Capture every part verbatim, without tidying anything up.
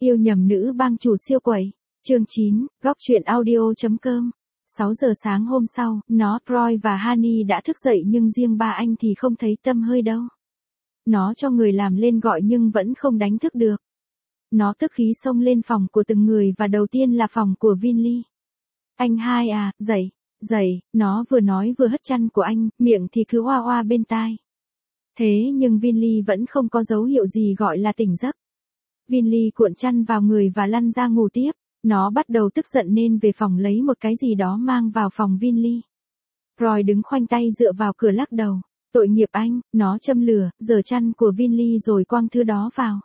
Yêu nhầm nữ bang chủ siêu quẩy. Chương chín, góc truyện audio.com. sáu giờ sáng hôm sau, nó, Roy và Honey đã thức dậy nhưng riêng ba anh thì không thấy tăm hơi đâu. Nó cho người làm lên gọi nhưng vẫn không đánh thức được. Nó tức khí xông lên phòng của từng người và đầu tiên là phòng của Vinly. Anh hai à, dậy, dậy, nó vừa nói vừa hất chăn của anh, miệng thì cứ oa oa bên tai. Thế nhưng Vinly vẫn không có dấu hiệu gì gọi là tỉnh giấc. Vinly cuộn chăn vào người và lăn ra ngủ tiếp. Nó bắt đầu tức giận nên về phòng lấy một cái gì đó mang vào phòng Vinly. Roy đứng khoanh tay dựa vào cửa lắc đầu. Tội nghiệp anh, nó châm lửa, giở chăn của Vinly rồi quăng thứ đó vào.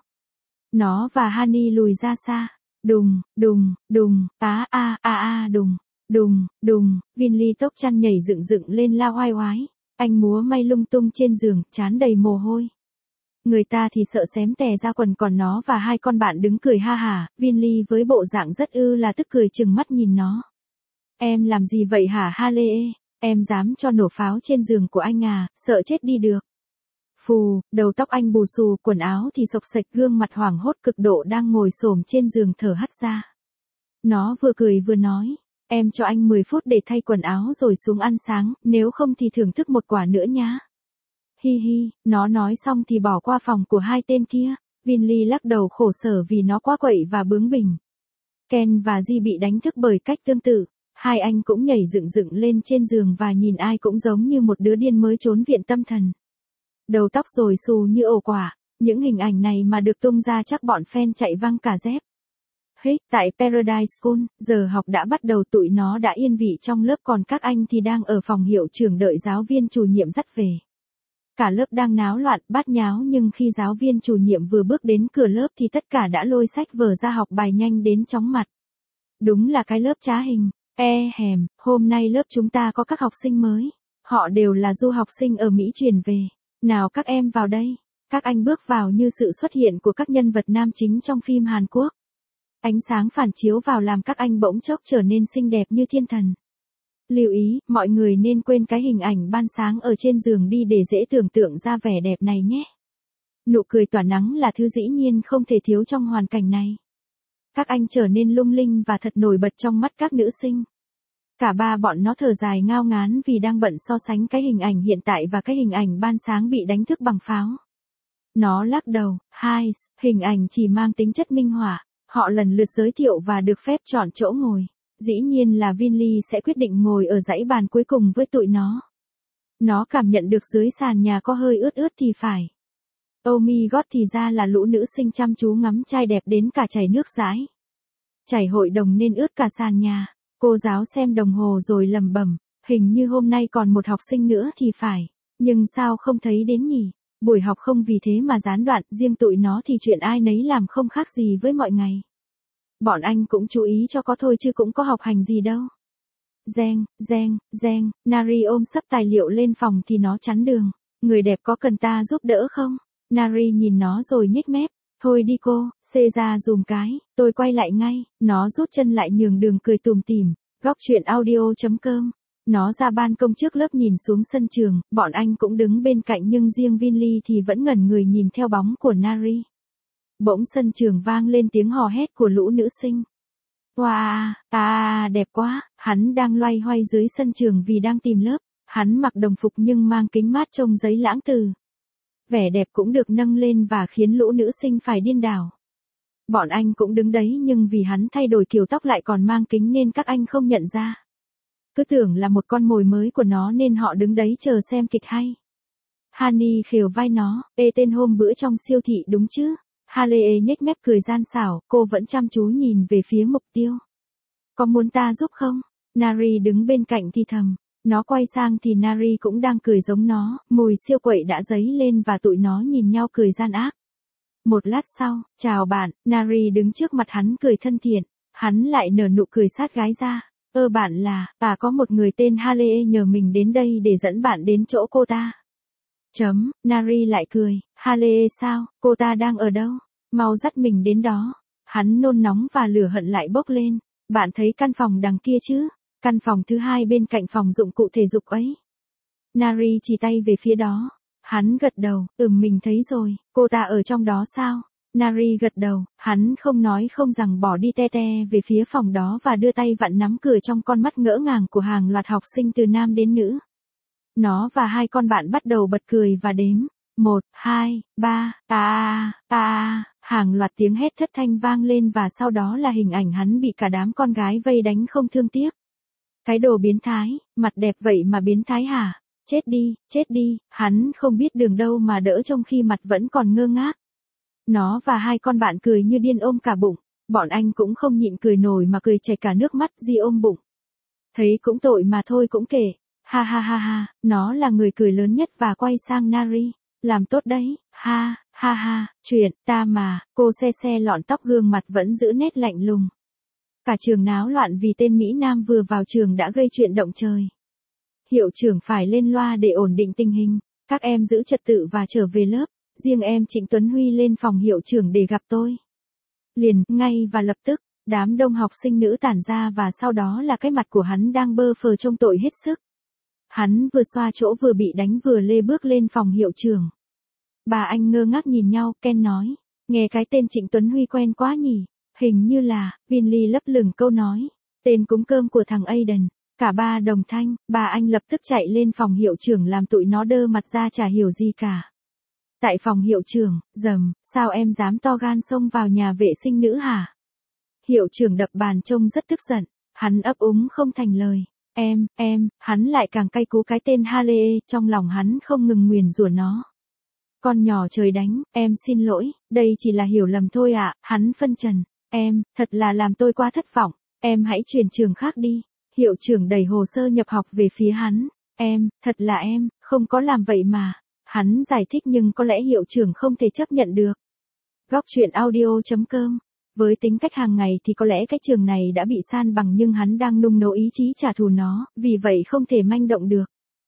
Nó và Honey lùi ra xa. Đùng, đùng, đùng, á a a a đùng, đùng, đùng, Vinly tốc chăn nhảy dựng dựng lên la oai oái. Anh múa may lung tung trên giường, trán đầy mồ hôi. Người ta thì sợ xém tè ra quần, còn nó và hai con bạn đứng cười ha hả. Vinly với bộ dạng rất ư là tức cười chừng mắt nhìn nó. Em làm gì vậy hả Haley? Em dám cho nổ pháo trên giường của anh à, sợ chết đi được. Phù, đầu tóc anh bù xù, quần áo thì xộc xệch, gương mặt hoảng hốt cực độ đang ngồi xổm trên giường thở hắt ra. Nó vừa cười vừa nói, em cho anh mười phút để thay quần áo rồi xuống ăn sáng, nếu không thì thưởng thức một quả nữa nhá. Hi hi, nó nói xong thì bỏ qua phòng của hai tên kia. Vinly lắc đầu khổ sở vì nó quá quậy và bướng bỉnh. Ken và Di bị đánh thức bởi cách tương tự. Hai anh cũng nhảy dựng dựng lên trên giường và nhìn ai cũng giống như một đứa điên mới trốn viện tâm thần. Đầu tóc rồi xù như ổ quả. Những hình ảnh này mà được tung ra chắc bọn fan chạy văng cả dép. Hey, tại Paradise School, giờ học đã bắt đầu, tụi nó đã yên vị trong lớp còn các anh thì đang ở phòng hiệu trưởng đợi giáo viên chủ nhiệm dắt về. Cả lớp đang náo loạn, bát nháo, nhưng khi giáo viên chủ nhiệm vừa bước đến cửa lớp thì tất cả đã lôi sách vở ra học bài nhanh đến chóng mặt. Đúng là cái lớp trá hình. E hèm, hôm nay lớp chúng ta có các học sinh mới. Họ đều là du học sinh ở Mỹ chuyển về. Nào các em vào đây. Các anh bước vào như sự xuất hiện của các nhân vật nam chính trong phim Hàn Quốc. Ánh sáng phản chiếu vào làm các anh bỗng chốc trở nên xinh đẹp như thiên thần. Lưu ý, mọi người nên quên cái hình ảnh ban sáng ở trên giường đi để dễ tưởng tượng ra vẻ đẹp này nhé. Nụ cười tỏa nắng là thứ dĩ nhiên không thể thiếu trong hoàn cảnh này. Các anh trở nên lung linh và thật nổi bật trong mắt các nữ sinh. Cả ba bọn nó thở dài ngao ngán vì đang bận so sánh cái hình ảnh hiện tại và cái hình ảnh ban sáng bị đánh thức bằng pháo. Nó lắc đầu, hai, hình ảnh chỉ mang tính chất minh họa. Họ lần lượt giới thiệu và được phép chọn chỗ ngồi. Dĩ nhiên là Vinly sẽ quyết định ngồi ở dãy bàn cuối cùng với tụi nó. Nó cảm nhận được dưới sàn nhà có hơi ướt ướt thì phải. Oh my god, thì ra là lũ nữ sinh chăm chú ngắm trai đẹp đến cả chảy nước dãi. Chảy hội đồng nên ướt cả sàn nhà. Cô giáo xem đồng hồ rồi lẩm bẩm, hình như hôm nay còn một học sinh nữa thì phải. Nhưng sao không thấy đến nhỉ? Buổi học không vì thế mà gián đoạn, riêng tụi nó thì chuyện ai nấy làm không khác gì với mọi ngày. Bọn anh cũng chú ý cho có thôi chứ cũng có học hành gì đâu. Reng, reng, reng, Nari ôm sấp tài liệu lên phòng thì nó chắn đường. Người đẹp có cần ta giúp đỡ không? Nari nhìn nó rồi nhếch mép. Thôi đi cô, xê ra dùm cái, tôi quay lại ngay. Nó rút chân lại nhường đường cười tùm tìm. Góc truyện audio.com. Nó ra ban công trước lớp nhìn xuống sân trường, bọn anh cũng đứng bên cạnh nhưng riêng Vinly thì vẫn ngẩn người nhìn theo bóng của Nari. Bỗng sân trường vang lên tiếng hò hét của lũ nữ sinh. Wow, à, đẹp quá, hắn đang loay hoay dưới sân trường vì đang tìm lớp. Hắn mặc đồng phục nhưng mang kính mát trông giấy lãng từ. Vẻ đẹp cũng được nâng lên và khiến lũ nữ sinh phải điên đảo. Bọn anh cũng đứng đấy nhưng vì hắn thay đổi kiểu tóc lại còn mang kính nên các anh không nhận ra. Cứ tưởng là một con mồi mới của nó nên họ đứng đấy chờ xem kịch hay. Honey khều vai nó, ê tên hôm bữa trong siêu thị đúng chứ? Haley nhếch mép cười gian xảo, cô vẫn chăm chú nhìn về phía mục tiêu. Có muốn ta giúp không? Nari đứng bên cạnh thì thầm. Nó quay sang thì Nari cũng đang cười giống nó, mùi siêu quậy đã dấy lên và tụi nó nhìn nhau cười gian ác. Một lát sau, chào bạn, Nari đứng trước mặt hắn cười thân thiện. Hắn lại nở nụ cười sát gái ra. Ơ bạn là, à có một người tên Haley nhờ mình đến đây để dẫn bạn đến chỗ cô ta. Chấm, Nari lại cười, Haley sao, cô ta đang ở đâu? Mau dắt mình đến đó. Hắn nôn nóng và lửa hận lại bốc lên. Bạn thấy căn phòng đằng kia chứ? Căn phòng thứ hai bên cạnh phòng dụng cụ thể dục ấy. Nari chỉ tay về phía đó. Hắn gật đầu, ừm mình thấy rồi, cô ta ở trong đó sao? Nari gật đầu, hắn không nói không rằng bỏ đi te te về phía phòng đó và đưa tay vặn nắm cửa trong con mắt ngỡ ngàng của hàng loạt học sinh từ nam đến nữ. Nó và hai con bạn bắt đầu bật cười và đếm. Một, hai, ba, ta ta hàng loạt tiếng hét thất thanh vang lên và sau đó là hình ảnh hắn bị cả đám con gái vây đánh không thương tiếc. Cái đồ biến thái, mặt đẹp vậy mà biến thái hả? Chết đi, chết đi, hắn không biết đường đâu mà đỡ trong khi mặt vẫn còn ngơ ngác. Nó và hai con bạn cười như điên ôm cả bụng, bọn anh cũng không nhịn cười nổi mà cười chảy cả nước mắt Di ôm bụng. Thấy cũng tội mà thôi cũng kể, ha ha ha ha, nó là người cười lớn nhất và quay sang Nari, làm tốt đấy, ha, ha ha, chuyện, ta mà, cô xe xe lọn tóc gương mặt vẫn giữ nét lạnh lùng. Cả trường náo loạn vì tên Mỹ Nam vừa vào trường đã gây chuyện động trời. Hiệu trưởng phải lên loa để ổn định tình hình, các em giữ trật tự và trở về lớp. Riêng em Trịnh Tuấn Huy lên phòng hiệu trưởng để gặp tôi. Liền, ngay và lập tức, đám đông học sinh nữ tản ra và sau đó là cái mặt của hắn đang bơ phờ trông tội hết sức. Hắn vừa xoa chỗ vừa bị đánh vừa lê bước lên phòng hiệu trưởng. Bà anh ngơ ngác nhìn nhau, Ken nói, nghe cái tên Trịnh Tuấn Huy quen quá nhỉ, hình như là, Vinly lấp lửng câu nói, tên cúng cơm của thằng Aiden. Cả ba đồng thanh, bà anh lập tức chạy lên phòng hiệu trưởng làm tụi nó đơ mặt ra chả hiểu gì cả. Tại phòng hiệu trưởng, dầm, sao em dám to gan xông vào nhà vệ sinh nữ hả? Hiệu trưởng đập bàn trông rất tức giận, hắn ấp úng không thành lời. Em, em, hắn lại càng cay cú cái tên Haley, trong lòng hắn không ngừng nguyền rủa nó. Con nhỏ trời đánh, em xin lỗi, đây chỉ là hiểu lầm thôi ạ, hắn phân trần. Em, thật là làm tôi quá thất vọng, em hãy chuyển trường khác đi. Hiệu trưởng đẩy hồ sơ nhập học về phía hắn. Em, thật là em, không có làm vậy mà. Hắn giải thích nhưng có lẽ hiệu trưởng không thể chấp nhận được. Góc truyện audio chấm com. Với tính cách hàng ngày thì có lẽ cái trường này đã bị san bằng nhưng hắn đang nung nấu ý chí trả thù nó, vì vậy không thể manh động được.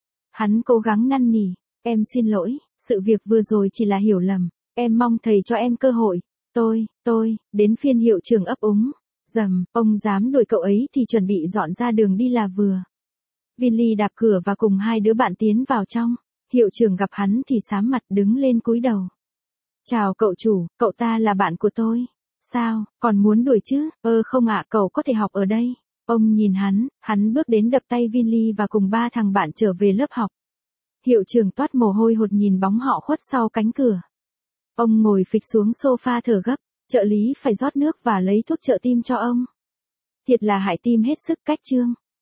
Hắn cố gắng năn nỉ, em xin lỗi, sự việc vừa rồi chỉ là hiểu lầm, em mong thầy cho em cơ hội. Tôi, tôi, đến phiên hiệu trưởng ấp úng. Dầm, ông dám đuổi cậu ấy thì chuẩn bị dọn ra đường đi là vừa. Vinly đạp cửa và cùng hai đứa bạn tiến vào trong. Hiệu trưởng gặp hắn thì xám mặt đứng lên cúi đầu. Chào cậu chủ, cậu ta là bạn của tôi. Sao, còn muốn đuổi chứ? Ơ không ạ, cậu có thể học ở đây. Ông nhìn hắn, hắn bước đến đập tay Vinly và cùng ba thằng bạn trở về lớp học. Hiệu trưởng toát mồ hôi hột nhìn bóng họ khuất sau cánh cửa. Ông ngồi phịch xuống sofa thở gấp, trợ lý phải rót nước và lấy thuốc trợ tim cho ông. Thiệt là hại tim hết sức cách chương.